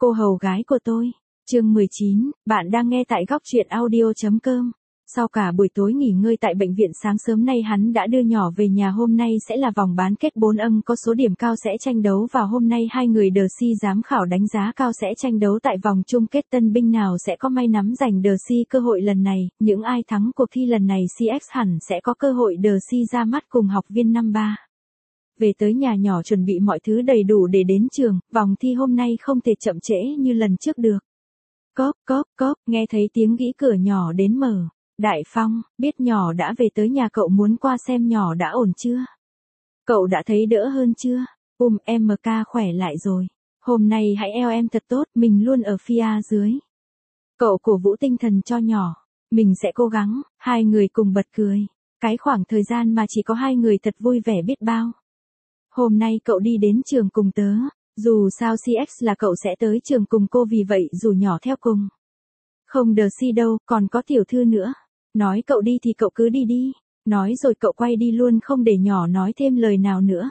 Cô hầu gái của tôi. Chương 19, bạn đang nghe tại góc truyện audio.com. Sau cả buổi tối nghỉ ngơi tại bệnh viện, sáng sớm nay hắn đã đưa nhỏ về nhà. Hôm nay sẽ là vòng bán kết 4 âng có số điểm cao sẽ tranh đấu vào hôm nay. Hai người The C giám khảo đánh giá cao sẽ tranh đấu tại vòng chung kết. Tân binh nào sẽ có may nắm giành The C cơ hội lần này? Những ai thắng cuộc thi lần này CX hẳn sẽ có cơ hội The C ra mắt cùng học viên năm 3. Về tới nhà nhỏ chuẩn bị mọi thứ đầy đủ để đến trường, vòng thi hôm nay không thể chậm trễ như lần trước được. Cốp cốp cốp, nghe thấy tiếng gõ cửa nhỏ đến mở. Đại Phong, biết nhỏ đã về tới nhà, cậu muốn qua xem nhỏ đã ổn chưa? Cậu đã thấy đỡ hơn chưa? MK khỏe lại rồi. Hôm nay hãy eo em thật tốt, mình luôn ở phía dưới. Cậu cổ vũ tinh thần cho nhỏ. Mình sẽ cố gắng. Hai người cùng bật cười. Cái khoảng thời gian mà chỉ có hai người thật vui vẻ biết bao. Hôm nay cậu đi đến trường cùng tớ. Dù sao CX là cậu sẽ tới trường cùng cô, vì vậy rủ nhỏ theo cùng. Không The C đâu, còn có tiểu thư nữa. Nói cậu đi thì cậu cứ đi đi. Nói rồi cậu quay đi luôn, không để nhỏ nói thêm lời nào nữa.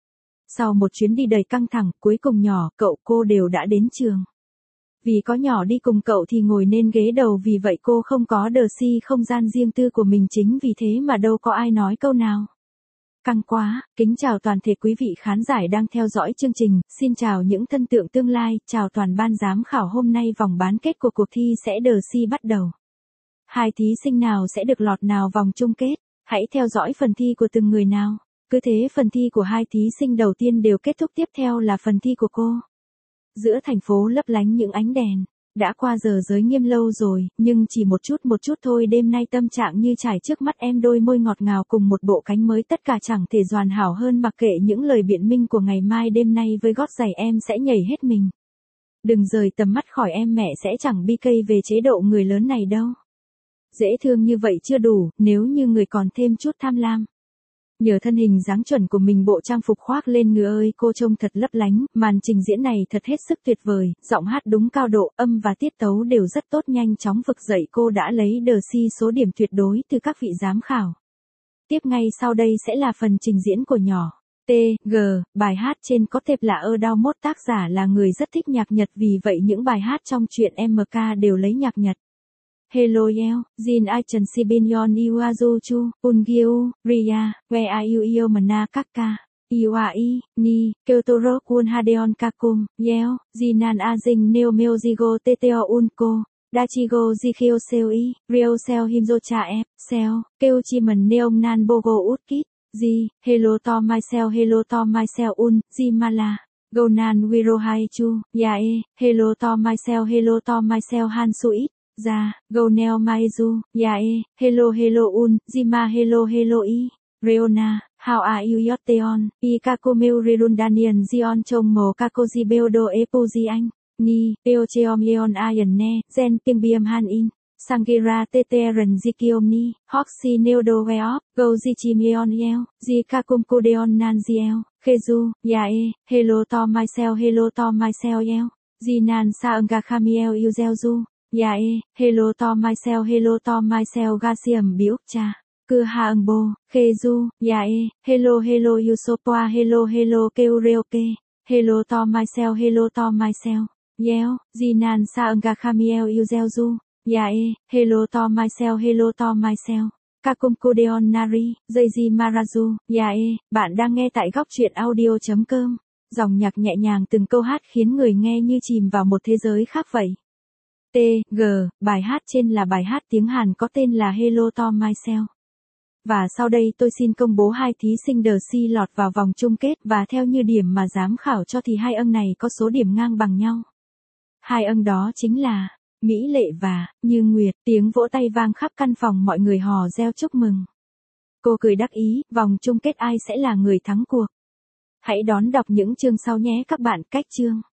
Sau một chuyến đi đầy căng thẳng, cuối cùng nhỏ, cậu, cô đều đã đến trường. Vì có nhỏ đi cùng cậu thì ngồi nên ghế đầu, vì vậy cô không có The C không gian riêng tư của mình, chính vì thế mà đâu có ai nói câu nào. Căng quá, kính chào toàn thể quý vị khán giả đang theo dõi chương trình, xin chào những thân tượng tương lai, chào toàn ban giám khảo. Hôm nay vòng bán kết của cuộc thi sẽ The C bắt đầu. Hai thí sinh nào sẽ được lọt nào vòng chung kết? Hãy theo dõi phần thi của từng người nào. Cứ thế phần thi của hai thí sinh đầu tiên đều kết thúc, tiếp theo là phần thi của cô. Giữa thành phố lấp lánh những ánh đèn. Đã qua giờ giới nghiêm lâu rồi, nhưng chỉ một chút thôi. Đêm nay tâm trạng như trải trước mắt em, đôi môi ngọt ngào cùng một bộ cánh mới, tất cả chẳng thể hoàn hảo hơn. Mặc kệ những lời biện minh của ngày mai, đêm nay với gót giày em sẽ nhảy hết mình. Đừng rời tầm mắt khỏi em, mẹ sẽ chẳng BK về chế độ người lớn này đâu. Dễ thương như vậy chưa đủ, nếu như người còn thêm chút tham lam. Nhờ thân hình dáng chuẩn của mình, bộ trang phục khoác lên người ơi, cô trông thật lấp lánh. Màn trình diễn này thật hết sức tuyệt vời, giọng hát đúng cao độ, âm và tiết tấu đều rất tốt. Nhanh chóng vực dậy, cô đã lấy The C số điểm tuyệt đối từ các vị giám khảo. Tiếp ngay sau đây sẽ là phần trình diễn của nhỏ. TG, bài hát trên có tệp là Đau Mốt, tác giả là người rất thích nhạc Nhật, vì vậy những bài hát trong truyện MK đều lấy nhạc Nhật. Hello Yeo, Jin Aichen Sibin Yon Iwazuchu, Ungyu, Ria, Where are you Yo Mana Kaka, Iwai, Ni, Kyotoro Kun Hadeon Kakum, Yeo, Jinan Ajing Neo Meojigo Teteo Unko, Dachigo Jikyo Seoi, Ryo Seo Himzo Cha F, Seo, Keuchiman Neom Nan Bogo Utkit, Ji, Hello to myself Un, Jimala. Gonan Wiro Haichu, Yae, Hello to myself Han Suit. Ra, Go Neo Maizu, Yae, Hello Un, Jima Hello I, Reona, How are you Yoteon, Ikakumeu Rirundanian Zion Chong Mo Kakoji Beodo Epuji Anh, Ni, Eocheom Yeon Ayan Ne, Zen Pieng Biam Han In, Sangira Teteren Zikiomni, Hoxi Neodo Weop, Go Zichim Yeon Yeo, Zikakum Kudeon Nan Ziel, Keju, Yae, Hello to myself Yeo, Zinan Saanga Khamiel Uzelju. Yae, Hello to myself Gasiam Biuk Cha, Cưa Haang Bo, Keju, Yae, Hello Yusopoa Hello Keureoke, Hello to myself, Yeo, Jinan Saanga Khamiel Uzelju, Yae, Hello to myself, Kakum Kudeon Nari, Zeiji Marazu, Yae, bạn đang nghe tại góc truyện audio.com, dòng nhạc nhẹ nhàng từng câu hát khiến người nghe như chìm vào một thế giới khác vậy. TG, bài hát trên là bài hát tiếng Hàn có tên là Hello to Myself. Và sau đây tôi xin công bố hai thí sinh The C lọt vào vòng chung kết, và theo như điểm mà giám khảo cho thì hai âng này có số điểm ngang bằng nhau. Hai âng đó chính là Mỹ Lệ và Như Nguyệt. Tiếng vỗ tay vang khắp căn phòng, mọi người hò reo chúc mừng. Cô cười đắc ý, vòng chung kết ai sẽ là người thắng cuộc? Hãy đón đọc những chương sau nhé các bạn. Cách chương